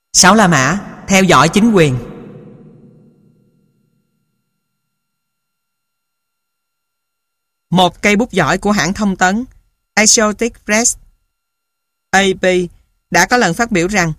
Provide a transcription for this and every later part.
6 La Mã theo dõi chính quyền. Một cây bút giỏi của hãng thông tấn Associated Press AP đã có lần phát biểu rằng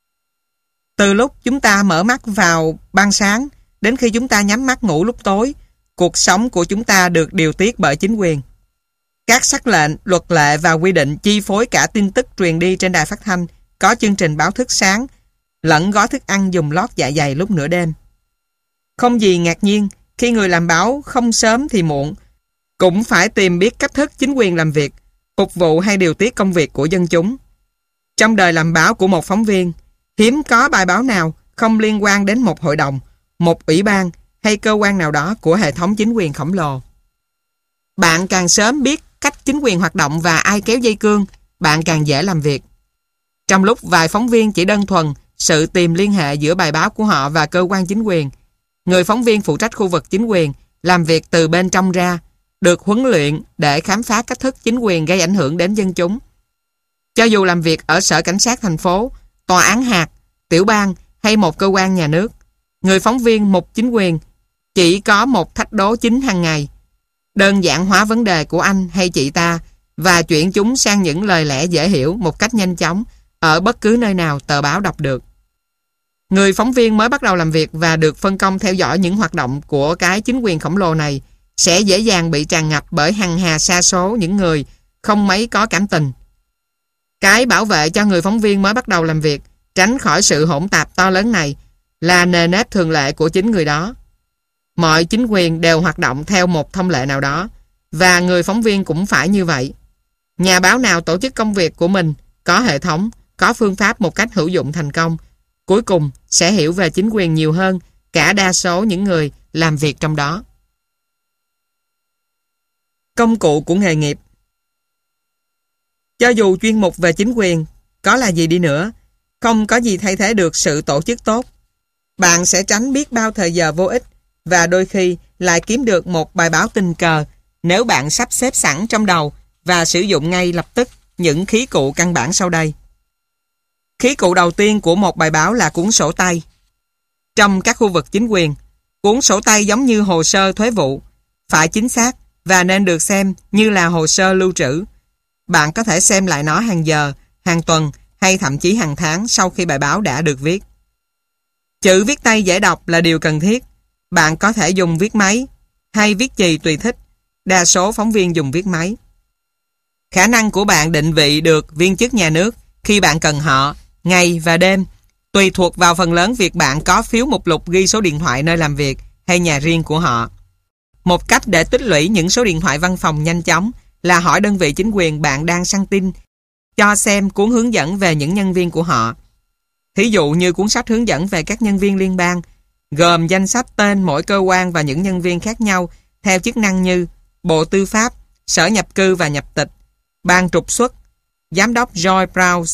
từ lúc chúng ta mở mắt vào ban sáng đến khi chúng ta nhắm mắt ngủ lúc tối, cuộc sống của chúng ta được điều tiết bởi chính quyền. Các sắc lệnh, luật lệ và quy định chi phối cả tin tức truyền đi trên đài phát thanh, có chương trình báo thức sáng, lẫn gói thức ăn dùng lót dạ dày lúc nửa đêm. Không gì ngạc nhiên khi người làm báo không sớm thì muộn cũng phải tìm biết cách thức chính quyền làm việc, phục vụ hay điều tiết công việc của dân chúng. Trong đời làm báo của một phóng viên, hiếm có bài báo nào không liên quan đến một hội đồng, một ủy ban hay cơ quan nào đó của hệ thống chính quyền khổng lồ. Bạn càng sớm biết cách chính quyền hoạt động và ai kéo dây cương, bạn càng dễ làm việc. Trong lúc vài phóng viên chỉ đơn thuần sự tìm liên hệ giữa bài báo của họ và cơ quan chính quyền, người phóng viên phụ trách khu vực chính quyền làm việc từ bên trong ra, được huấn luyện để khám phá cách thức chính quyền gây ảnh hưởng đến dân chúng. Cho dù làm việc ở sở cảnh sát thành phố, tòa án hạt, tiểu bang hay một cơ quan nhà nước, người phóng viên mục chính quyền chỉ có một thách đố chính hàng ngày: đơn giản hóa vấn đề của anh hay chị ta và chuyển chúng sang những lời lẽ dễ hiểu một cách nhanh chóng ở bất cứ nơi nào tờ báo đọc được. Người phóng viên mới bắt đầu làm việc và được phân công theo dõi những hoạt động của cái chính quyền khổng lồ này sẽ dễ dàng bị tràn ngập bởi hằng hà sa số những người không mấy có cảm tình. Cái bảo vệ cho người phóng viên mới bắt đầu làm việc tránh khỏi sự hỗn tạp to lớn này là nề nếp thường lệ của chính người đó. Mọi chính quyền đều hoạt động theo một thông lệ nào đó, và người phóng viên cũng phải như vậy. Nhà báo nào tổ chức công việc của mình có hệ thống, có phương pháp một cách hữu dụng thành công, cuối cùng sẽ hiểu về chính quyền nhiều hơn cả đa số những người làm việc trong đó. Công cụ của nghề nghiệp. Cho dù chuyên mục về chính quyền có là gì đi nữa, không có gì thay thế được sự tổ chức tốt. Bạn sẽ tránh biết bao thời giờ vô ích và đôi khi lại kiếm được một bài báo tình cờ nếu bạn sắp xếp sẵn trong đầu và sử dụng ngay lập tức những khí cụ căn bản sau đây. Khí cụ đầu tiên của một bài báo là cuốn sổ tay. Trong các khu vực chính quyền, cuốn sổ tay giống như hồ sơ thuế vụ, phải chính xác và nên được xem như là hồ sơ lưu trữ. Bạn có thể xem lại nó hàng giờ, hàng tuần hay thậm chí hàng tháng sau khi bài báo đã được viết. Chữ viết tay dễ đọc là điều cần thiết. Bạn có thể dùng viết máy hay viết chì tùy thích. Đa số phóng viên dùng viết máy. Khả năng của bạn định vị được viên chức nhà nước khi bạn cần họ, ngày và đêm, tùy thuộc vào phần lớn việc bạn có phiếu mục lục ghi số điện thoại nơi làm việc hay nhà riêng của họ. Một cách để tích lũy những số điện thoại văn phòng nhanh chóng là hỏi đơn vị chính quyền bạn đang săn tin cho xem cuốn hướng dẫn về những nhân viên của họ. Thí dụ như cuốn sách hướng dẫn về các nhân viên liên bang, gồm danh sách tên mỗi cơ quan và những nhân viên khác nhau theo chức năng như Bộ Tư pháp, Sở Nhập cư và Nhập tịch, Ban trục xuất, Giám đốc Joy Browse,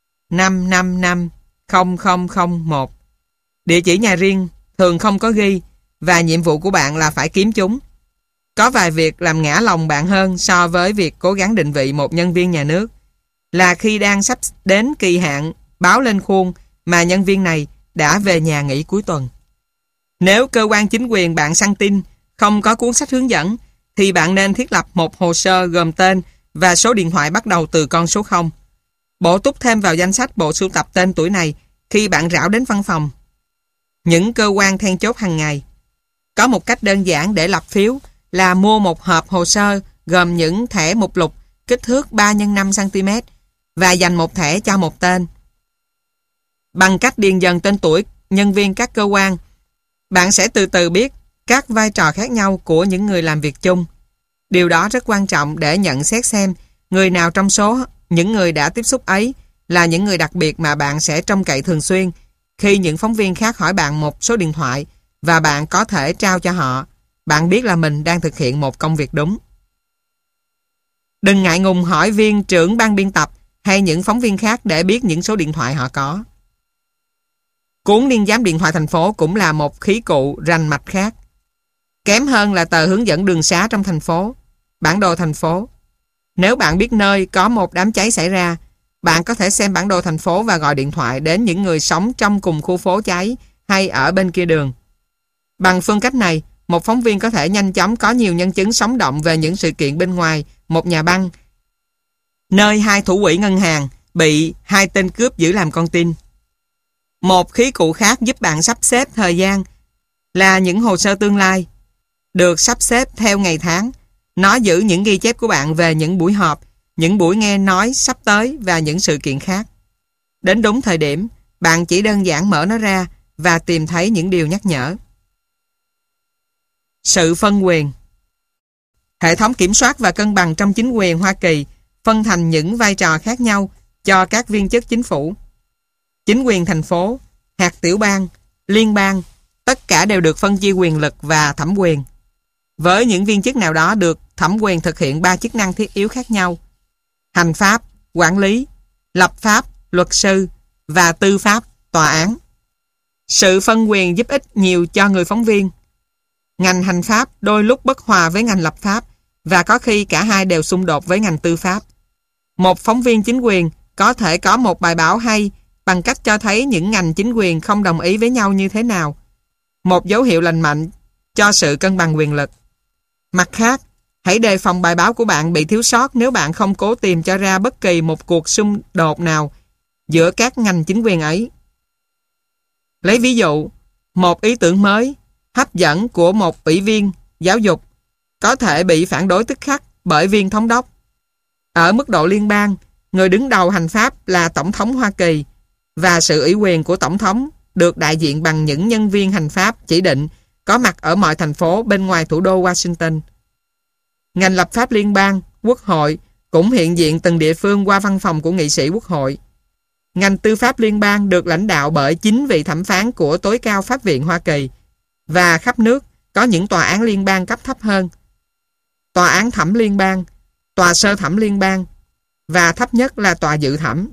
555-0001. Địa chỉ nhà riêng thường không có ghi và nhiệm vụ của bạn là phải kiếm chúng. Có vài việc làm ngã lòng bạn hơn so với việc cố gắng định vị một nhân viên nhà nước là khi đang sắp đến kỳ hạn báo lên khuôn mà nhân viên này đã về nhà nghỉ cuối tuần. Nếu cơ quan chính quyền bạn săn tin không có cuốn sách hướng dẫn thì bạn nên thiết lập một hồ sơ gồm tên và số điện thoại bắt đầu từ con số 0. Bổ túc thêm vào danh sách bộ sưu tập tên tuổi này khi bạn rảo đến văn phòng. Những cơ quan then chốt hàng ngày. Có một cách đơn giản để lập phiếu là mua một hộp hồ sơ gồm những thẻ mục lục kích thước 3x5cm và dành một thẻ cho một tên. Bằng cách điền dần tên tuổi nhân viên các cơ quan, bạn sẽ từ từ biết các vai trò khác nhau của những người làm việc chung. Điều đó rất quan trọng để nhận xét xem người nào trong số những người đã tiếp xúc ấy là những người đặc biệt mà bạn sẽ trông cậy thường xuyên khi những phóng viên khác hỏi bạn một số điện thoại và bạn có thể trao cho họ. Bạn biết là mình đang thực hiện một công việc đúng. Đừng ngại ngùng hỏi viên trưởng ban biên tập hay những phóng viên khác để biết những số điện thoại họ có. Cuốn niên giám điện thoại thành phố cũng là một khí cụ rành mạch khác. Kém hơn là tờ hướng dẫn đường xá trong thành phố, bản đồ thành phố. Nếu bạn biết nơi có một đám cháy xảy ra, Bạn có thể xem bản đồ thành phố và gọi điện thoại đến những người sống trong cùng khu phố cháy hay ở bên kia đường. Bằng phương cách này, một phóng viên có thể nhanh chóng có nhiều nhân chứng sống động về những sự kiện bên ngoài một nhà băng, nơi 2 thủ quỹ ngân hàng bị 2 tên cướp giữ làm con tin. Một khí cụ khác giúp bạn sắp xếp thời gian là những hồ sơ tương lai, được sắp xếp theo ngày tháng. Nó giữ những ghi chép của bạn về những buổi họp, những buổi nghe nói sắp tới và những sự kiện khác. Đến đúng thời điểm, bạn chỉ đơn giản mở nó ra và tìm thấy những điều nhắc nhở. Sự phân quyền. Hệ thống kiểm soát và cân bằng trong chính quyền Hoa Kỳ phân thành những vai trò khác nhau cho các viên chức chính phủ. Chính quyền thành phố, hạt tiểu bang, liên bang, tất cả đều được phân chia quyền lực và thẩm quyền. Với những viên chức nào đó được thẩm quyền thực hiện 3 chức năng thiết yếu khác nhau: hành pháp, quản lý, lập pháp, luật sư và tư pháp, tòa án. Sự phân quyền giúp ích nhiều cho người phóng viên. Ngành hành pháp đôi lúc bất hòa với ngành lập pháp và có khi cả hai đều xung đột với ngành tư pháp. Một phóng viên chính quyền có thể có một bài báo hay bằng cách cho thấy những ngành chính quyền không đồng ý với nhau như thế nào. Một dấu hiệu lành mạnh cho sự cân bằng quyền lực. Mặt khác, hãy đề phòng bài báo của bạn bị thiếu sót nếu bạn không cố tìm cho ra bất kỳ một cuộc xung đột nào giữa các ngành chính quyền ấy. Lấy ví dụ, một ý tưởng mới, hấp dẫn của một ủy viên giáo dục có thể bị phản đối tức khắc bởi viên thống đốc. Ở mức độ liên bang, người đứng đầu hành pháp là Tổng thống Hoa Kỳ và sự ủy quyền của Tổng thống được đại diện bằng những nhân viên hành pháp chỉ định có mặt ở mọi thành phố bên ngoài thủ đô Washington. Ngành lập pháp liên bang, Quốc hội cũng hiện diện từng địa phương qua văn phòng của nghị sĩ Quốc hội. Ngành tư pháp liên bang được lãnh đạo bởi 9 vị thẩm phán của tối cao pháp viện Hoa Kỳ và khắp nước có những tòa án liên bang cấp thấp hơn: tòa án thẩm liên bang, tòa sơ thẩm liên bang và thấp nhất là tòa dự thẩm.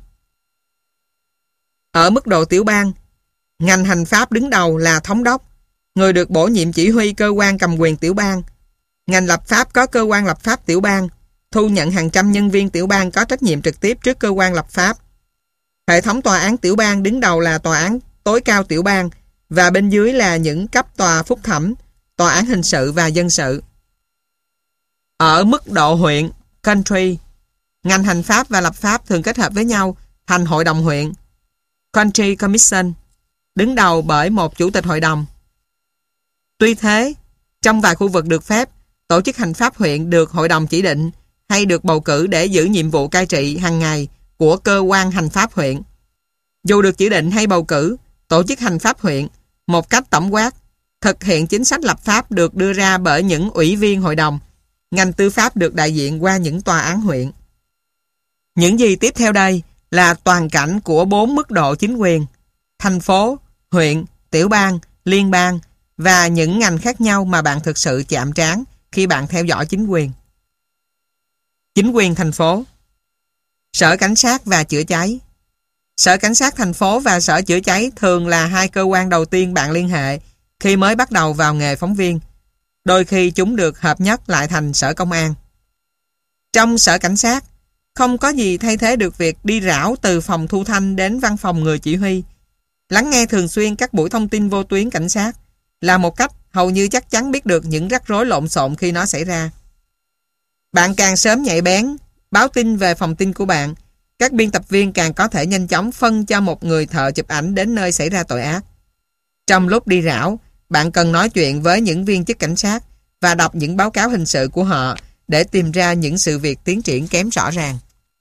Ở mức độ tiểu bang, ngành hành pháp đứng đầu là thống đốc, người được bổ nhiệm chỉ huy cơ quan cầm quyền tiểu bang. Ngành lập pháp có cơ quan lập pháp tiểu bang, thu nhận hàng trăm nhân viên tiểu bang có trách nhiệm trực tiếp trước cơ quan lập pháp. Hệ thống tòa án tiểu bang đứng đầu là tòa án tối cao tiểu bang và bên dưới là những cấp tòa phúc thẩm, tòa án hình sự và dân sự. Ở mức độ huyện, county, ngành hành pháp và lập pháp thường kết hợp với nhau thành hội đồng huyện, County Commission, đứng đầu bởi một chủ tịch hội đồng. Tuy thế, trong vài khu vực được phép, tổ chức hành pháp huyện được hội đồng chỉ định hay được bầu cử để giữ nhiệm vụ cai trị hàng ngày của cơ quan hành pháp huyện. Dù được chỉ định hay bầu cử, tổ chức hành pháp huyện, một cách tổng quát, thực hiện chính sách lập pháp được đưa ra bởi những ủy viên hội đồng. Ngành tư pháp được đại diện qua những tòa án huyện. Những gì tiếp theo đây là toàn cảnh của 4 mức độ chính quyền: thành phố, huyện, tiểu bang, liên bang và những ngành khác nhau mà bạn thực sự chạm trán khi bạn theo dõi chính quyền. Chính quyền thành phố. Sở cảnh sát và chữa cháy. Sở cảnh sát thành phố và sở chữa cháy thường là 2 cơ quan đầu tiên bạn liên hệ khi mới bắt đầu vào nghề phóng viên. Đôi khi chúng được hợp nhất lại thành sở công an. Trong sở cảnh sát, không có gì thay thế được việc đi rảo từ phòng thu thanh đến văn phòng người chỉ huy. Lắng nghe thường xuyên các buổi thông tin vô tuyến cảnh sát là một cách hầu như chắc chắn biết được những rắc rối lộn xộn khi nó xảy ra. Bạn càng sớm nhạy bén, báo tin về phòng tin của bạn, các biên tập viên càng có thể nhanh chóng phân cho một người thợ chụp ảnh đến nơi xảy ra tội ác. Trong lúc đi rảo, bạn cần nói chuyện với những viên chức cảnh sát và đọc những báo cáo hình sự của họ để tìm ra những sự việc tiến triển kém rõ ràng.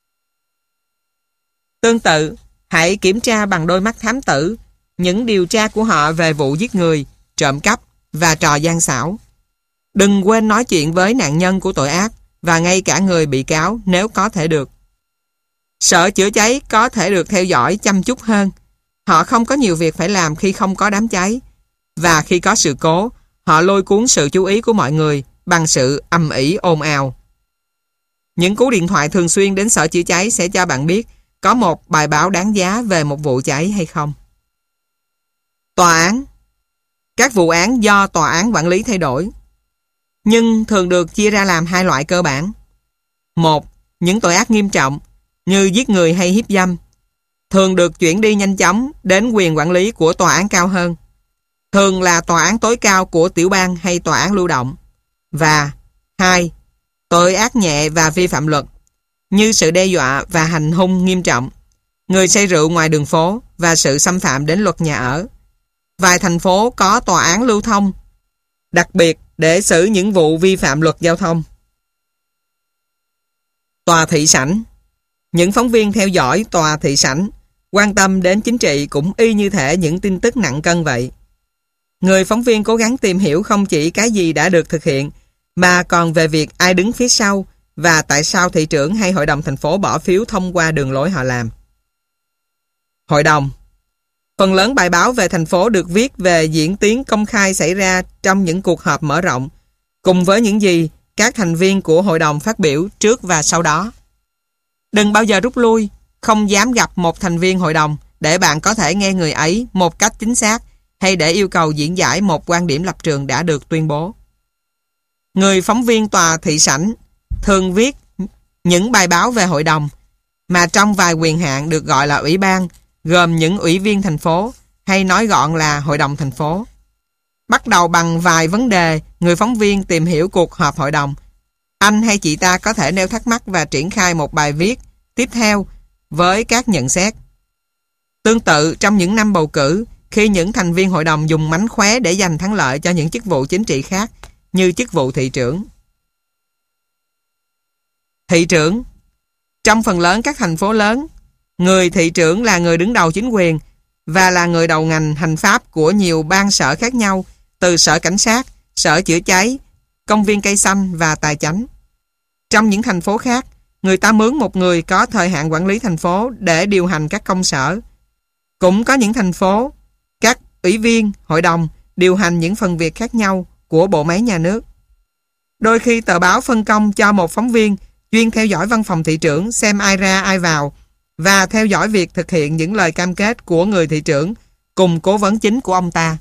Tương tự, hãy kiểm tra bằng đôi mắt thám tử những điều tra của họ về vụ giết người, trộm cắp và trò gian xảo. Đừng quên nói chuyện với nạn nhân của tội ác và ngay cả người bị cáo nếu có thể được. Sở chữa cháy có thể được theo dõi chăm chút hơn. Họ không có nhiều việc phải làm khi không có đám cháy. Và khi có sự cố, họ lôi cuốn sự chú ý của mọi người bằng sự ầm ĩ ồn ào. Những cú điện thoại thường xuyên đến sở chữa cháy sẽ cho bạn biết có một bài báo đáng giá về một vụ cháy hay không. Tòa án. Các vụ án do tòa án quản lý thay đổi, nhưng thường được chia ra làm 2 loại cơ bản. 1. Những tội ác nghiêm trọng, như giết người hay hiếp dâm, thường được chuyển đi nhanh chóng đến quyền quản lý của tòa án cao hơn, thường là tòa án tối cao của tiểu bang hay tòa án lưu động. Và 2. Tội ác nhẹ và vi phạm luật, như sự đe dọa và hành hung nghiêm trọng, người say rượu ngoài đường phố và sự xâm phạm đến luật nhà ở. Vài thành phố có tòa án lưu thông đặc biệt để xử những vụ vi phạm luật giao thông. Tòa thị sảnh. Những phóng viên theo dõi tòa thị sảnh quan tâm đến chính trị cũng y như thể những tin tức nặng cân vậy. Người phóng viên cố gắng tìm hiểu không chỉ cái gì đã được thực hiện, mà còn về việc ai đứng phía sau và tại sao thị trưởng hay hội đồng thành phố bỏ phiếu thông qua đường lối họ làm. Hội đồng. Phần lớn bài báo về thành phố được viết về diễn tiến công khai xảy ra trong những cuộc họp mở rộng, cùng với những gì các thành viên của hội đồng phát biểu trước và sau đó. Đừng bao giờ rút lui, không dám gặp một thành viên hội đồng để bạn có thể nghe người ấy một cách chính xác hay để yêu cầu diễn giải một quan điểm lập trường đã được tuyên bố. Người phóng viên tòa thị sảnh thường viết những bài báo về hội đồng mà trong vài quyền hạn được gọi là ủy ban, gồm những ủy viên thành phố, hay nói gọn là hội đồng thành phố. Bắt đầu bằng vài vấn đề, người phóng viên tìm hiểu cuộc họp hội đồng. Anh hay chị ta có thể nêu thắc mắc và triển khai một bài viết tiếp theo với các nhận xét. Tương tự trong những năm bầu cử, khi những thành viên hội đồng dùng mánh khóe để giành thắng lợi cho những chức vụ chính trị khác, như chức vụ thị trưởng. Thị trưởng. Trong phần lớn các thành phố lớn, người thị trưởng là người đứng đầu chính quyền và là người đầu ngành hành pháp của nhiều bang sở khác nhau, từ sở cảnh sát, sở chữa cháy, công viên cây xanh và tài chánh. Trong những thành phố khác, người ta mướn một người có thời hạn quản lý thành phố để điều hành các công sở. Cũng có những thành phố, các ủy viên, hội đồng điều hành những phần việc khác nhau của bộ máy nhà nước. Đôi khi tờ báo phân công cho một phóng viên chuyên theo dõi văn phòng thị trưởng xem ai ra ai vào và theo dõi việc thực hiện những lời cam kết của người thị trưởng cùng cố vấn chính của ông ta.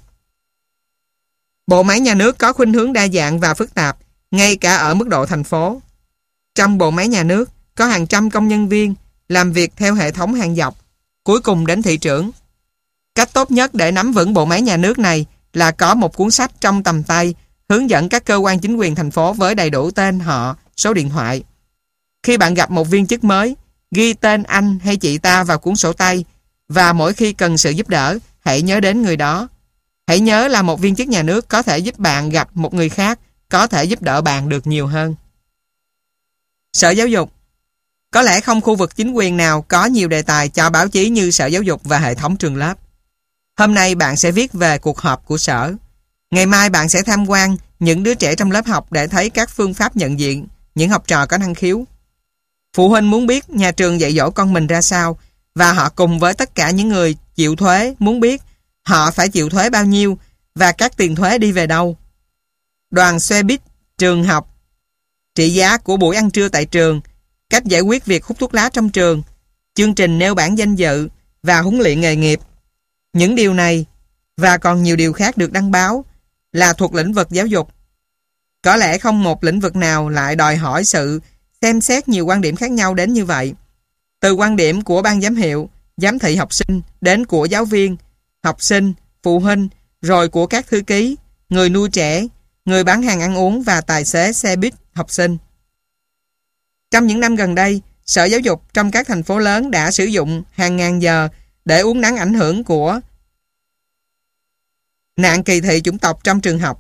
Bộ máy nhà nước có khuynh hướng đa dạng và phức tạp, ngay cả ở mức độ thành phố. Trong bộ máy nhà nước có hàng trăm công nhân viên làm việc theo hệ thống hàng dọc, cuối cùng đến thị trưởng. Cách tốt nhất để nắm vững bộ máy nhà nước này là có một cuốn sách trong tầm tay hướng dẫn các cơ quan chính quyền thành phố với đầy đủ tên họ, số điện thoại. Khi bạn gặp một viên chức mới, ghi tên anh hay chị ta vào cuốn sổ tay và mỗi khi cần sự giúp đỡ, hãy nhớ đến người đó. Hãy nhớ là một viên chức nhà nước có thể giúp bạn gặp một người khác, có thể giúp đỡ bạn được nhiều hơn. Sở Giáo dục. Có lẽ không khu vực chính quyền nào có nhiều đề tài cho báo chí như Sở Giáo dục và hệ thống trường lớp. Hôm nay bạn sẽ viết về cuộc họp của sở. Ngày mai bạn sẽ tham quan những đứa trẻ trong lớp học để thấy các phương pháp nhận diện những học trò có năng khiếu. Phụ huynh muốn biết nhà trường dạy dỗ con mình ra sao, và họ cùng với tất cả những người chịu thuế muốn biết họ phải chịu thuế bao nhiêu và các tiền thuế đi về đâu. Đoàn xe buýt trường học, trị giá của buổi ăn trưa tại trường, cách giải quyết việc hút thuốc lá trong trường, chương trình nêu bảng danh dự và huấn luyện nghề nghiệp. Những điều này và còn nhiều điều khác được đăng báo là thuộc lĩnh vực giáo dục. Có lẽ không một lĩnh vực nào lại đòi hỏi sự xem xét nhiều quan điểm khác nhau đến như vậy. Từ quan điểm của ban giám hiệu, giám thị học sinh, đến của giáo viên, học sinh, phụ huynh, rồi của các thư ký, người nuôi trẻ, người bán hàng ăn uống và tài xế xe buýt học sinh. Trong những năm gần đây, Sở Giáo dục trong các thành phố lớn đã sử dụng hàng ngàn giờ để uốn nắn ảnh hưởng của nạn kỳ thị chủng tộc trong trường học.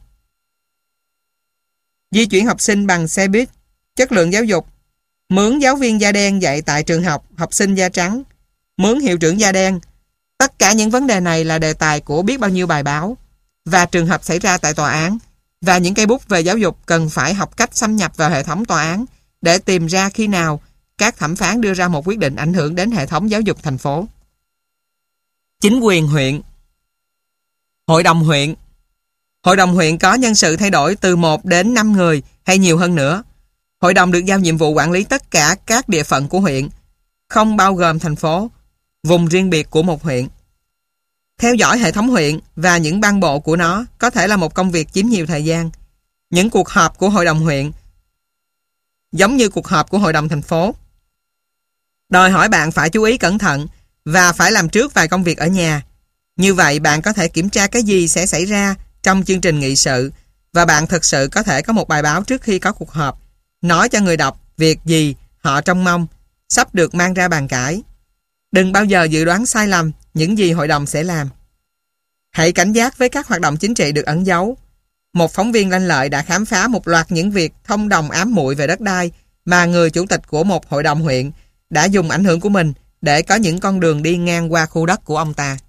Di chuyển học sinh bằng xe buýt, chất lượng giáo dục, mướn giáo viên da đen dạy tại trường học, học sinh da trắng, mướn hiệu trưởng da đen. Tất cả những vấn đề này là đề tài của biết bao nhiêu bài báo, và trường hợp xảy ra tại tòa án, và những cây bút về giáo dục cần phải học cách xâm nhập vào hệ thống tòa án để tìm ra khi nào các thẩm phán đưa ra một quyết định ảnh hưởng đến hệ thống giáo dục thành phố. Chính quyền huyện. Hội đồng huyện. Hội đồng huyện có nhân sự thay đổi từ 1 đến 5 người hay nhiều hơn nữa. Hội đồng được giao nhiệm vụ quản lý tất cả các địa phận của huyện, không bao gồm thành phố, vùng riêng biệt của một huyện. Theo dõi hệ thống huyện và những ban bộ của nó có thể là một công việc chiếm nhiều thời gian. Những cuộc họp của hội đồng huyện giống như cuộc họp của hội đồng thành phố. Đòi hỏi bạn phải chú ý cẩn thận và phải làm trước vài công việc ở nhà. Như vậy bạn có thể kiểm tra cái gì sẽ xảy ra trong chương trình nghị sự và bạn thực sự có thể có một bài báo trước khi có cuộc họp, nói cho người đọc việc gì họ trông mong sắp được mang ra bàn cãi. Đừng bao giờ dự đoán sai lầm những gì hội đồng sẽ làm. Hãy cảnh giác với các hoạt động chính trị được ẩn giấu. Một phóng viên lanh lợi đã khám phá một loạt những việc thông đồng ám muội về đất đai mà người chủ tịch của một hội đồng huyện đã dùng ảnh hưởng của mình để có những con đường đi ngang qua khu đất của ông ta.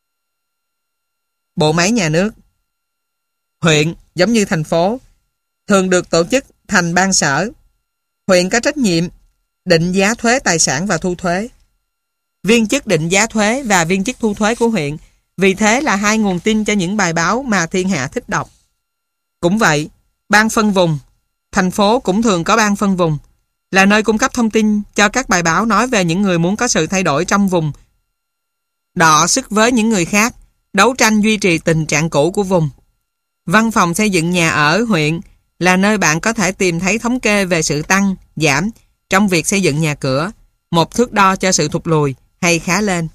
Bộ máy nhà nước. Huyện, giống như thành phố, thường được tổ chức thành bang sở. Huyện có trách nhiệm định giá thuế tài sản và thu thuế. Viên chức định giá thuế và viên chức thu thuế của huyện vì thế là hai nguồn tin cho những bài báo mà thiên hạ thích đọc. Cũng vậy, ban phân vùng, thành phố cũng thường có ban phân vùng, là nơi cung cấp thông tin cho các bài báo nói về những người muốn có sự thay đổi trong vùng, đọ sức với những người khác, đấu tranh duy trì tình trạng cũ của vùng. Văn phòng xây dựng nhà ở huyện là nơi bạn có thể tìm thấy thống kê về sự tăng, giảm trong việc xây dựng nhà cửa, một thước đo cho sự thụt lùi hay khá lên.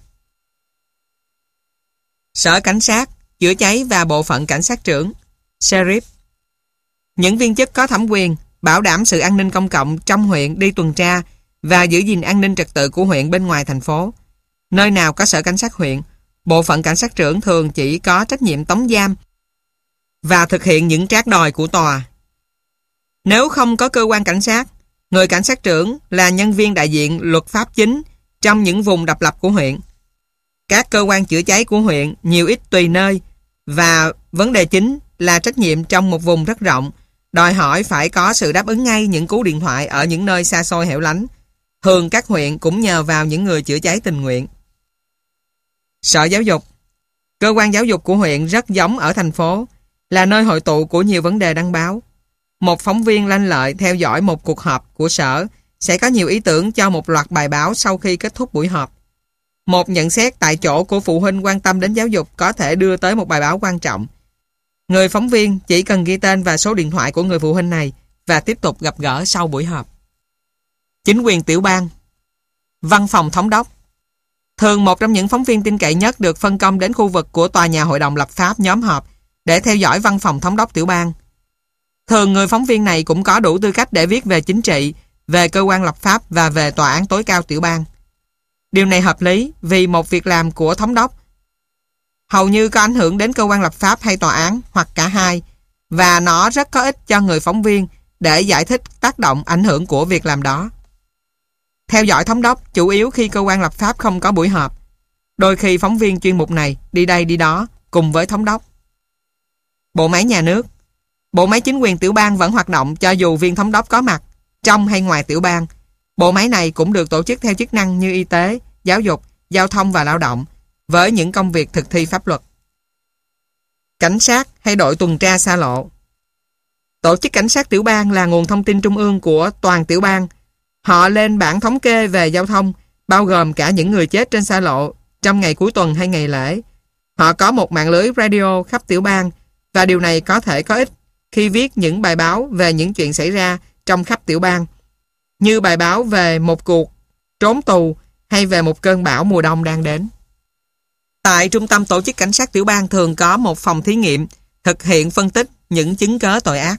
Sở Cảnh sát, chữa cháy và bộ phận cảnh sát trưởng, Sheriff. Những viên chức có thẩm quyền bảo đảm sự an ninh công cộng trong huyện đi tuần tra và giữ gìn an ninh trật tự của huyện bên ngoài thành phố. Nơi nào có sở cảnh sát huyện, bộ phận cảnh sát trưởng thường chỉ có trách nhiệm tống giam và thực hiện những trác đòi của tòa. Nếu không có cơ quan cảnh sát, người cảnh sát trưởng là nhân viên đại diện luật pháp chính trong những vùng độc lập của huyện. Các cơ quan chữa cháy của huyện nhiều ít tùy nơi và vấn đề chính là trách nhiệm trong một vùng rất rộng, đòi hỏi phải có sự đáp ứng ngay những cú điện thoại ở những nơi xa xôi hẻo lánh. Thường các huyện cũng nhờ vào những người chữa cháy tình nguyện. Sở Giáo dục. Cơ quan giáo dục của huyện rất giống ở thành phố, là nơi hội tụ của nhiều vấn đề đăng báo. Một phóng viên lanh lợi theo dõi một cuộc họp của sở sẽ có nhiều ý tưởng cho một loạt bài báo sau khi kết thúc buổi họp. Một nhận xét tại chỗ của phụ huynh quan tâm đến giáo dục có thể đưa tới một bài báo quan trọng. Người phóng viên chỉ cần ghi tên và số điện thoại của người phụ huynh này và tiếp tục gặp gỡ sau buổi họp. Chính quyền tiểu bang. Văn phòng thống đốc. Thường một trong những phóng viên tin cậy nhất được phân công đến khu vực của tòa nhà hội đồng lập pháp nhóm họp để theo dõi văn phòng thống đốc tiểu bang. Thường người phóng viên này cũng có đủ tư cách để viết về chính trị, về cơ quan lập pháp và về tòa án tối cao tiểu bang. Điều này hợp lý vì một việc làm của thống đốc hầu như có ảnh hưởng đến cơ quan lập pháp hay tòa án hoặc cả hai, và nó rất có ích cho người phóng viên để giải thích tác động ảnh hưởng của việc làm đó. Theo dõi thống đốc chủ yếu khi cơ quan lập pháp không có buổi họp. Đôi khi phóng viên chuyên mục này đi đây đi đó cùng với thống đốc. Bộ máy nhà nước. Bộ máy chính quyền tiểu bang vẫn hoạt động cho dù viên thống đốc có mặt trong hay ngoài tiểu bang. Bộ máy này cũng được tổ chức theo chức năng như y tế, giáo dục, giao thông và lao động, với những công việc thực thi pháp luật. Cảnh sát hay đội tuần tra xa lộ. Tổ chức cảnh sát tiểu bang là nguồn thông tin trung ương của toàn tiểu bang. Họ lên bảng thống kê về giao thông, bao gồm cả những người chết trên xa lộ trong ngày cuối tuần hay ngày lễ. Họ có một mạng lưới radio khắp tiểu bang, và điều này có thể có ích khi viết những bài báo về những chuyện xảy ra trong khắp tiểu bang, như bài báo về một cuộc trốn tù hay về một cơn bão mùa đông đang đến. Tại trung tâm tổ chức cảnh sát tiểu bang thường có một phòng thí nghiệm thực hiện phân tích những chứng cớ tội ác.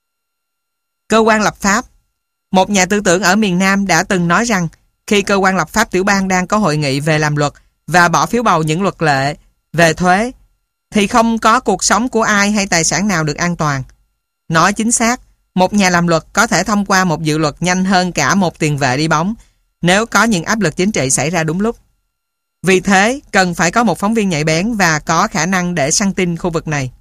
Cơ quan lập pháp. Một nhà tư tưởng ở miền Nam đã từng nói rằng khi cơ quan lập pháp tiểu bang đang có hội nghị về làm luật và bỏ phiếu bầu những luật lệ về thuế thì không có cuộc sống của ai hay tài sản nào được an toàn. Nói chính xác, một nhà làm luật có thể thông qua một dự luật nhanh hơn cả một tiền vệ đi bóng nếu có những áp lực chính trị xảy ra đúng lúc. Vì thế, cần phải có một phóng viên nhạy bén và có khả năng để săn tin khu vực này.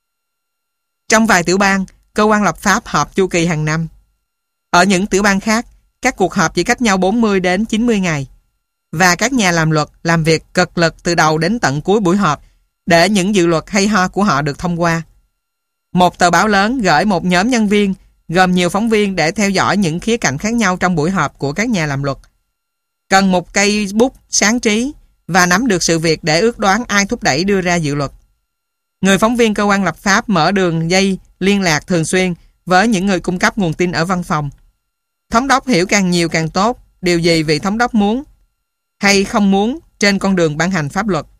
Trong vài tiểu bang, cơ quan lập pháp họp chu kỳ hàng năm. Ở những tiểu bang khác, các cuộc họp chỉ cách nhau 40 đến 90 ngày. Và các nhà làm luật làm việc cực lực từ đầu đến tận cuối buổi họp để những dự luật hay ho của họ được thông qua. Một tờ báo lớn gửi một nhóm nhân viên gồm nhiều phóng viên để theo dõi những khía cạnh khác nhau trong buổi họp của các nhà làm luật. Cần một cây bút sáng trí và nắm được sự việc để ước đoán ai thúc đẩy đưa ra dự luật. Người phóng viên cơ quan lập pháp mở đường dây liên lạc thường xuyên với những người cung cấp nguồn tin ở văn phòng. Thống đốc hiểu càng nhiều càng tốt điều gì vị thống đốc muốn hay không muốn trên con đường ban hành pháp luật.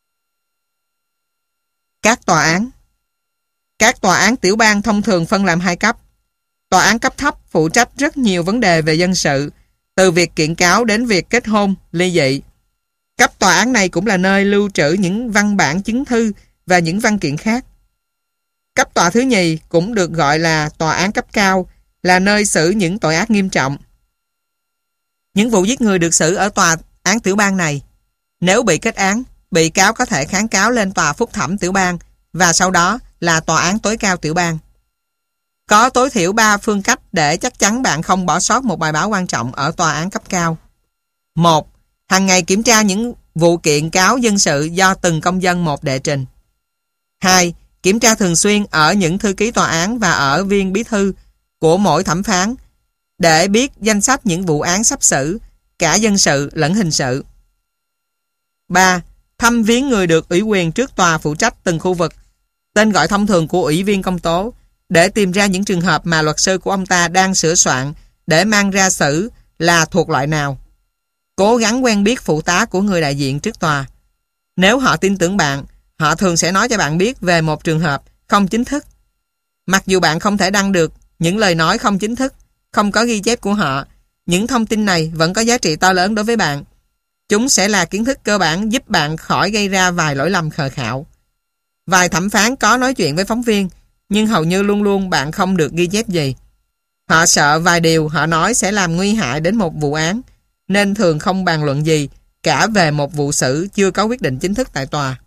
Các tòa án. Các tòa án tiểu bang thông thường phân làm hai cấp. Tòa án cấp thấp phụ trách rất nhiều vấn đề về dân sự, từ việc kiện cáo đến việc kết hôn, ly dị. Cấp tòa án này cũng là nơi lưu trữ những văn bản chứng thư và những văn kiện khác. Cấp tòa thứ nhì cũng được gọi là tòa án cấp cao, là nơi xử những tội ác nghiêm trọng. Những vụ giết người được xử ở tòa án tiểu bang này. Nếu bị kết án, bị cáo có thể kháng cáo lên tòa phúc thẩm tiểu bang và sau đó là tòa án tối cao tiểu bang. Có tối thiểu 3 phương cách để chắc chắn bạn không bỏ sót một bài báo quan trọng ở tòa án cấp cao. 1. Hàng ngày kiểm tra những vụ kiện cáo dân sự do từng công dân một đệ trình. 2. Kiểm tra thường xuyên ở những thư ký tòa án và ở viên bí thư của mỗi thẩm phán để biết danh sách những vụ án sắp xử, cả dân sự lẫn hình sự. 3. Thăm viếng người được ủy quyền trước tòa phụ trách từng khu vực, tên gọi thông thường của ủy viên công tố, để tìm ra những trường hợp mà luật sư của ông ta đang sửa soạn để mang ra xử là thuộc loại nào. Cố gắng quen biết phụ tá của người đại diện trước tòa. Nếu họ tin tưởng bạn, họ thường sẽ nói cho bạn biết về một trường hợp không chính thức. Mặc dù bạn không thể đăng được những lời nói không chính thức, không có ghi chép của họ, những thông tin này vẫn có giá trị to lớn đối với bạn. Chúng sẽ là kiến thức cơ bản giúp bạn khỏi gây ra vài lỗi lầm khờ khạo. Vài thẩm phán có nói chuyện với phóng viên, nhưng hầu như luôn luôn bạn không được ghi chép gì. Họ sợ vài điều họ nói sẽ làm nguy hại đến một vụ án, nên thường không bàn luận gì cả về một vụ xử chưa có quyết định chính thức tại tòa.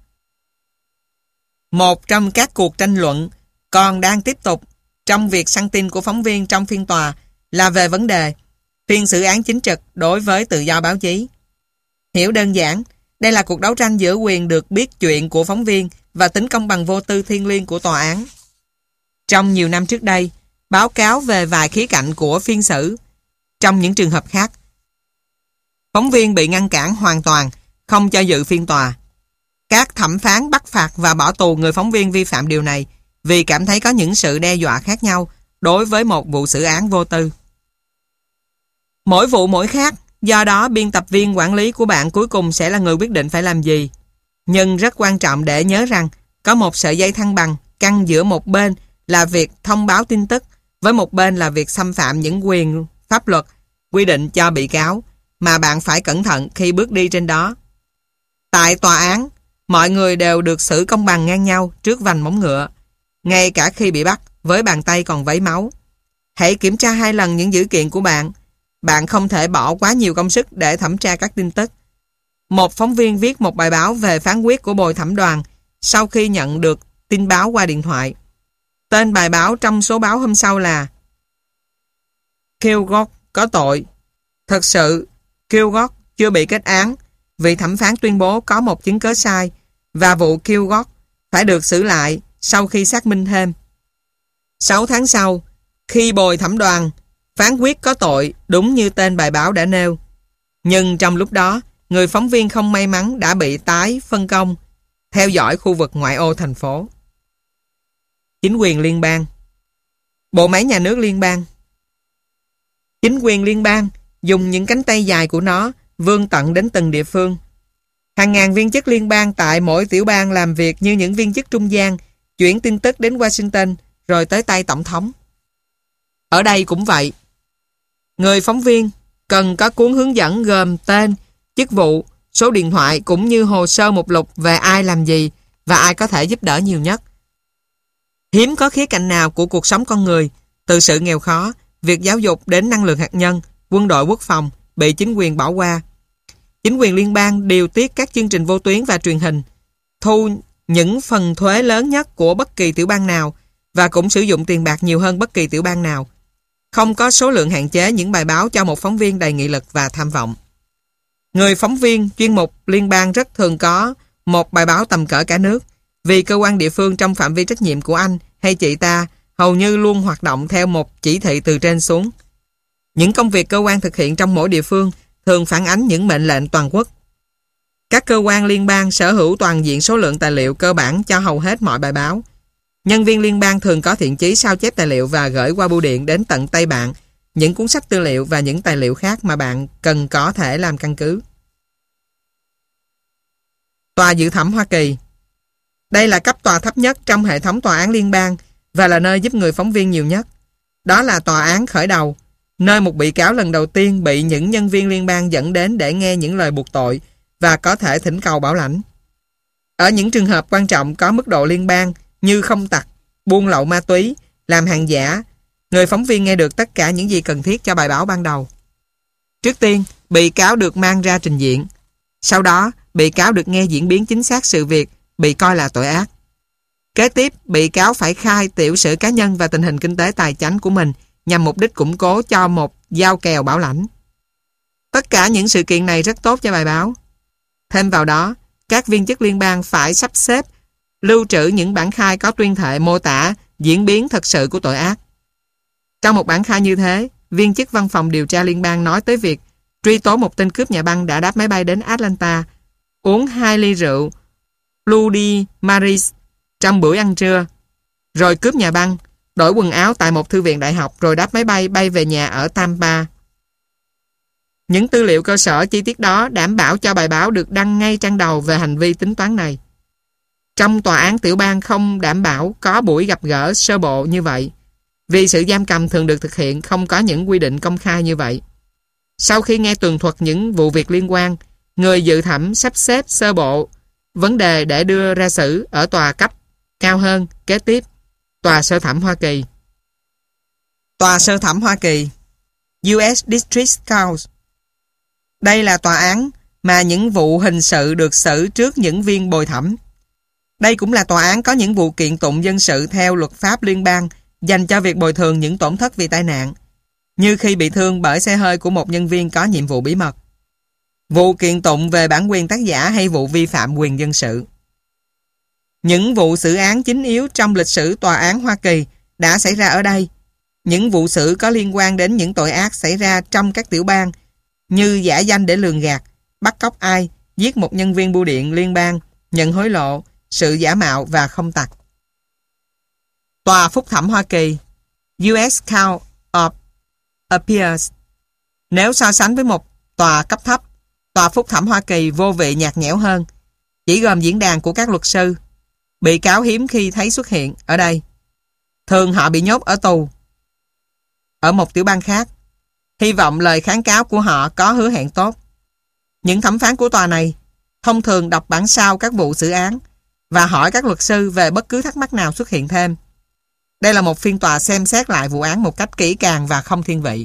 Một trong các cuộc tranh luận còn đang tiếp tục trong việc săn tin của phóng viên trong phiên tòa là về vấn đề phiên xử án chính trực đối với tự do báo chí. Hiểu đơn giản, đây là cuộc đấu tranh giữa quyền được biết chuyện của phóng viên và tính công bằng vô tư thiêng liêng của tòa án. Trong nhiều năm trước đây, báo cáo về vài khía cạnh của phiên xử. Trong những trường hợp khác, phóng viên bị ngăn cản hoàn toàn, không cho dự phiên tòa. Các thẩm phán bắt phạt và bỏ tù người phóng viên vi phạm điều này vì cảm thấy có những sự đe dọa khác nhau đối với một vụ xử án vô tư. Mỗi vụ mỗi khác, do đó biên tập viên quản lý của bạn cuối cùng sẽ là người quyết định phải làm gì. Nhưng rất quan trọng để nhớ rằng có một sợi dây thăng bằng căng giữa một bên là việc thông báo tin tức với một bên là việc xâm phạm những quyền pháp luật quy định cho bị cáo mà bạn phải cẩn thận khi bước đi trên đó. Tại tòa án, mọi người đều được xử công bằng ngang nhau trước vành móng ngựa, ngay cả khi bị bắt với bàn tay còn vấy máu. Hãy kiểm tra 2 lần những dữ kiện của bạn. Bạn không thể bỏ quá nhiều công sức để thẩm tra các tin tức. Một phóng viên viết một bài báo về phán quyết của bồi thẩm đoàn sau khi nhận được tin báo qua điện thoại. Tên bài báo trong số báo hôm sau là Kilgore có tội. Thật sự, Kilgore chưa bị kết án vì thẩm phán tuyên bố có một chứng cớ sai và vụ Kilgore phải được xử lại sau khi xác minh thêm. 6 tháng sau, khi bồi thẩm đoàn phán quyết có tội đúng như tên bài báo đã nêu. Nhưng trong lúc đó, người phóng viên không may mắn đã bị tái phân công theo dõi khu vực ngoại ô thành phố. Chính quyền liên bang. Bộ máy nhà nước liên bang. Chính quyền liên bang dùng những cánh tay dài của nó vươn tận đến từng địa phương. Hàng ngàn viên chức liên bang tại mỗi tiểu bang làm việc như những viên chức trung gian, chuyển tin tức đến Washington rồi tới tay tổng thống. Ở đây cũng vậy. Người phóng viên cần có cuốn hướng dẫn gồm tên, chức vụ, số điện thoại cũng như hồ sơ mục lục về ai làm gì và ai có thể giúp đỡ nhiều nhất. Hiếm có khía cạnh nào của cuộc sống con người, từ sự nghèo khó, việc giáo dục đến năng lượng hạt nhân, quân đội quốc phòng, bị chính quyền bỏ qua. Chính quyền liên bang điều tiết các chương trình vô tuyến và truyền hình, thu những phần thuế lớn nhất của bất kỳ tiểu bang nào và cũng sử dụng tiền bạc nhiều hơn bất kỳ tiểu bang nào. Không có số lượng hạn chế những bài báo cho một phóng viên đầy nghị lực và tham vọng. Người phóng viên chuyên mục liên bang rất thường có một bài báo tầm cỡ cả nước vì cơ quan địa phương trong phạm vi trách nhiệm của anh hay chị ta hầu như luôn hoạt động theo một chỉ thị từ trên xuống. Những công việc cơ quan thực hiện trong mỗi địa phương thường phản ánh những mệnh lệnh toàn quốc. Các cơ quan liên bang sở hữu toàn diện số lượng tài liệu cơ bản cho hầu hết mọi bài báo. Nhân viên liên bang thường có thiện chí sao chép tài liệu và gửi qua bưu điện đến tận tay bạn những cuốn sách tư liệu và những tài liệu khác mà bạn cần có thể làm căn cứ. Tòa dự thẩm Hoa Kỳ. Đây là cấp tòa thấp nhất trong hệ thống tòa án liên bang và là nơi giúp người phóng viên nhiều nhất. Đó là tòa án khởi đầu, nơi một bị cáo lần đầu tiên bị những nhân viên liên bang dẫn đến để nghe những lời buộc tội và có thể thỉnh cầu bảo lãnh. Ở những trường hợp quan trọng có mức độ liên bang như không tặc, buôn lậu ma túy, làm hàng giả, người phóng viên nghe được tất cả những gì cần thiết cho bài báo ban đầu. Trước tiên, bị cáo được mang ra trình diện. Sau đó, bị cáo được nghe diễn biến chính xác sự việc bị coi là tội ác. Kế tiếp, bị cáo phải khai tiểu sử cá nhân và tình hình kinh tế tài chánh của mình nhằm mục đích củng cố cho một giao kèo bảo lãnh. Tất cả những sự kiện này rất tốt cho bài báo. Thêm vào đó, các viên chức liên bang phải sắp xếp, lưu trữ những bản khai có tuyên thệ mô tả diễn biến thật sự của tội ác. Trong một bản khai như thế, viên chức văn phòng điều tra liên bang nói tới việc truy tố một tên cướp nhà băng đã đáp máy bay đến Atlanta, uống 2 ly rượu Bloody Marys trong bữa ăn trưa, rồi cướp nhà băng, đổi quần áo tại một thư viện đại học rồi đáp máy bay bay về nhà ở Tampa. Những tư liệu cơ sở chi tiết đó đảm bảo cho bài báo được đăng ngay trang đầu về hành vi tính toán này. Trong tòa án tiểu bang không đảm bảo có buổi gặp gỡ sơ bộ như vậy, vì sự giam cầm thường được thực hiện không có những quy định công khai như vậy. Sau khi nghe tường thuật những vụ việc liên quan, người dự thẩm sắp xếp sơ bộ vấn đề để đưa ra xử ở tòa cấp cao hơn. Kế tiếp, tòa sơ thẩm Hoa Kỳ. Tòa sơ thẩm Hoa Kỳ, U.S. District Court. Đây là tòa án mà những vụ hình sự được xử trước những viên bồi thẩm. Đây cũng là tòa án có những vụ kiện tụng dân sự theo luật pháp liên bang dành cho việc bồi thường những tổn thất vì tai nạn, như khi bị thương bởi xe hơi của một nhân viên có nhiệm vụ bí mật, vụ kiện tụng về bản quyền tác giả hay vụ vi phạm quyền dân sự. Những vụ xử án chính yếu trong lịch sử tòa án Hoa Kỳ đã xảy ra ở đây. Những vụ xử có liên quan đến những tội ác xảy ra trong các tiểu bang như giả danh để lường gạt, bắt cóc ai, giết một nhân viên bưu điện liên bang, nhận hối lộ, sự giả mạo và không tặc. Tòa phúc thẩm Hoa Kỳ, U.S. Court of Appeals. Nếu so sánh với một tòa cấp thấp, tòa phúc thẩm Hoa Kỳ vô vị nhạt nhẽo hơn, chỉ gồm diễn đàn của các luật sư. Bị cáo hiếm khi thấy xuất hiện ở đây. Thường họ bị nhốt ở tù ở một tiểu bang khác. Hy vọng lời kháng cáo của họ có hứa hẹn tốt. Những thẩm phán của tòa này thông thường đọc bản sao các vụ xử án và hỏi các luật sư về bất cứ thắc mắc nào xuất hiện thêm. Đây là một phiên tòa xem xét lại vụ án một cách kỹ càng và không thiên vị.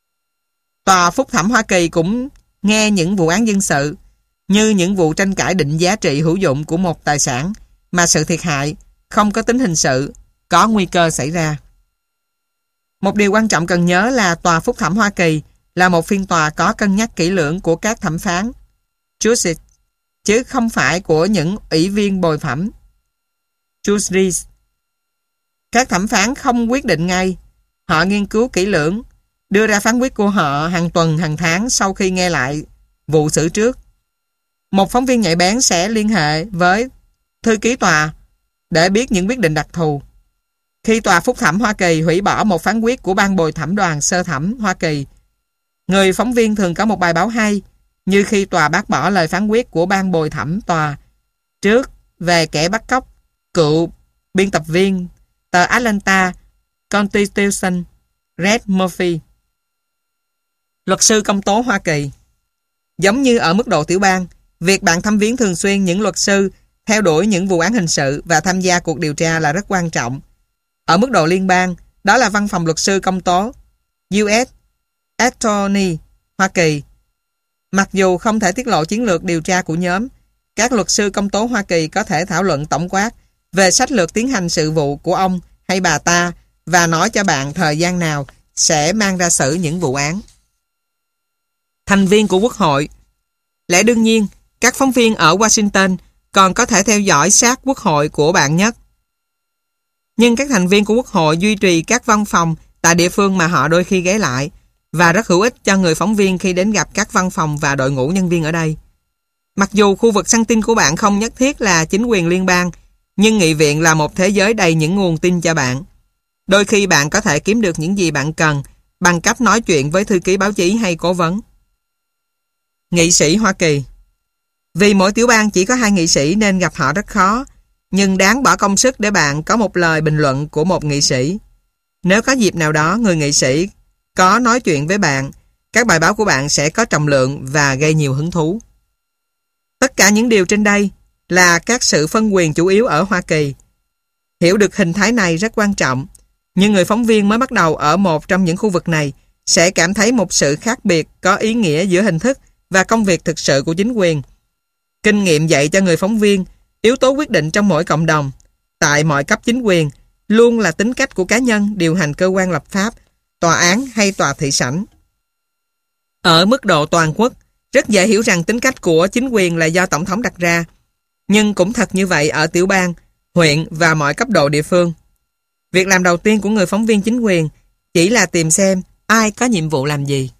Tòa phúc thẩm Hoa Kỳ cũng nghe những vụ án dân sự, như những vụ tranh cãi định giá trị hữu dụng của một tài sản mà sự thiệt hại không có tính hình sự, có nguy cơ xảy ra. Một điều quan trọng cần nhớ là tòa phúc thẩm Hoa Kỳ là một phiên tòa có cân nhắc kỹ lưỡng của các thẩm phán justice, chứ không phải của những ủy viên bồi thẩm juries. Các thẩm phán không quyết định ngay. Họ nghiên cứu kỹ lưỡng, đưa ra phán quyết của họ hàng tuần, hàng tháng sau khi nghe lại vụ xử trước. Một phóng viên nhạy bén sẽ liên hệ với thư ký tòa để biết những quyết định đặc thù. Khi tòa phúc thẩm Hoa Kỳ hủy bỏ một phán quyết của ban bồi thẩm đoàn sơ thẩm Hoa Kỳ, người phóng viên thường có một bài báo hay, như khi tòa bác bỏ lời phán quyết của ban bồi thẩm tòa trước về kẻ bắt cóc cựu biên tập viên tờ Atlanta Constitution Red Murphy. Luật sư công tố Hoa Kỳ. Giống như ở mức độ tiểu bang, việc bạn thăm viếng thường xuyên những luật sư theo đuổi những vụ án hình sự và tham gia cuộc điều tra là rất quan trọng. Ở mức độ liên bang, đó là văn phòng luật sư công tố U.S. Attorney Hoa Kỳ. Mặc dù không thể tiết lộ chiến lược điều tra của nhóm, các luật sư công tố Hoa Kỳ có thể thảo luận tổng quát về sách lược tiến hành sự vụ của ông hay bà ta và nói cho bạn thời gian nào sẽ mang ra xử những vụ án. Thành viên của Quốc hội. Lẽ đương nhiên, các phóng viên ở Washington còn có thể theo dõi sát Quốc hội của bạn nhất. Nhưng các thành viên của Quốc hội duy trì các văn phòng tại địa phương mà họ đôi khi ghé lại và rất hữu ích cho người phóng viên khi đến gặp các văn phòng và đội ngũ nhân viên ở đây. Mặc dù khu vực săn tin của bạn không nhất thiết là chính quyền liên bang, nhưng nghị viện là một thế giới đầy những nguồn tin cho bạn. Đôi khi bạn có thể kiếm được những gì bạn cần bằng cách nói chuyện với thư ký báo chí hay cố vấn. Nghị sĩ Hoa Kỳ. Vì mỗi tiểu bang chỉ có 2 nghị sĩ nên gặp họ rất khó, nhưng đáng bỏ công sức để bạn có một lời bình luận của một nghị sĩ. Nếu có dịp nào đó người nghị sĩ có nói chuyện với bạn, các bài báo của bạn sẽ có trọng lượng và gây nhiều hứng thú. Tất cả những điều trên đây là các sự phân quyền chủ yếu ở Hoa Kỳ. Hiểu được hình thái này rất quan trọng, nhưng người phóng viên mới bắt đầu ở một trong những khu vực này sẽ cảm thấy một sự khác biệt có ý nghĩa giữa hình thức và công việc thực sự của chính quyền. Kinh nghiệm dạy cho người phóng viên, yếu tố quyết định trong mỗi cộng đồng, tại mọi cấp chính quyền, luôn là tính cách của cá nhân điều hành cơ quan lập pháp, tòa án hay tòa thị sảnh. Ở mức độ toàn quốc, rất dễ hiểu rằng tính cách của chính quyền là do tổng thống đặt ra, nhưng cũng thật như vậy ở tiểu bang, huyện và mọi cấp độ địa phương. Việc làm đầu tiên của người phóng viên chính quyền chỉ là tìm xem ai có nhiệm vụ làm gì.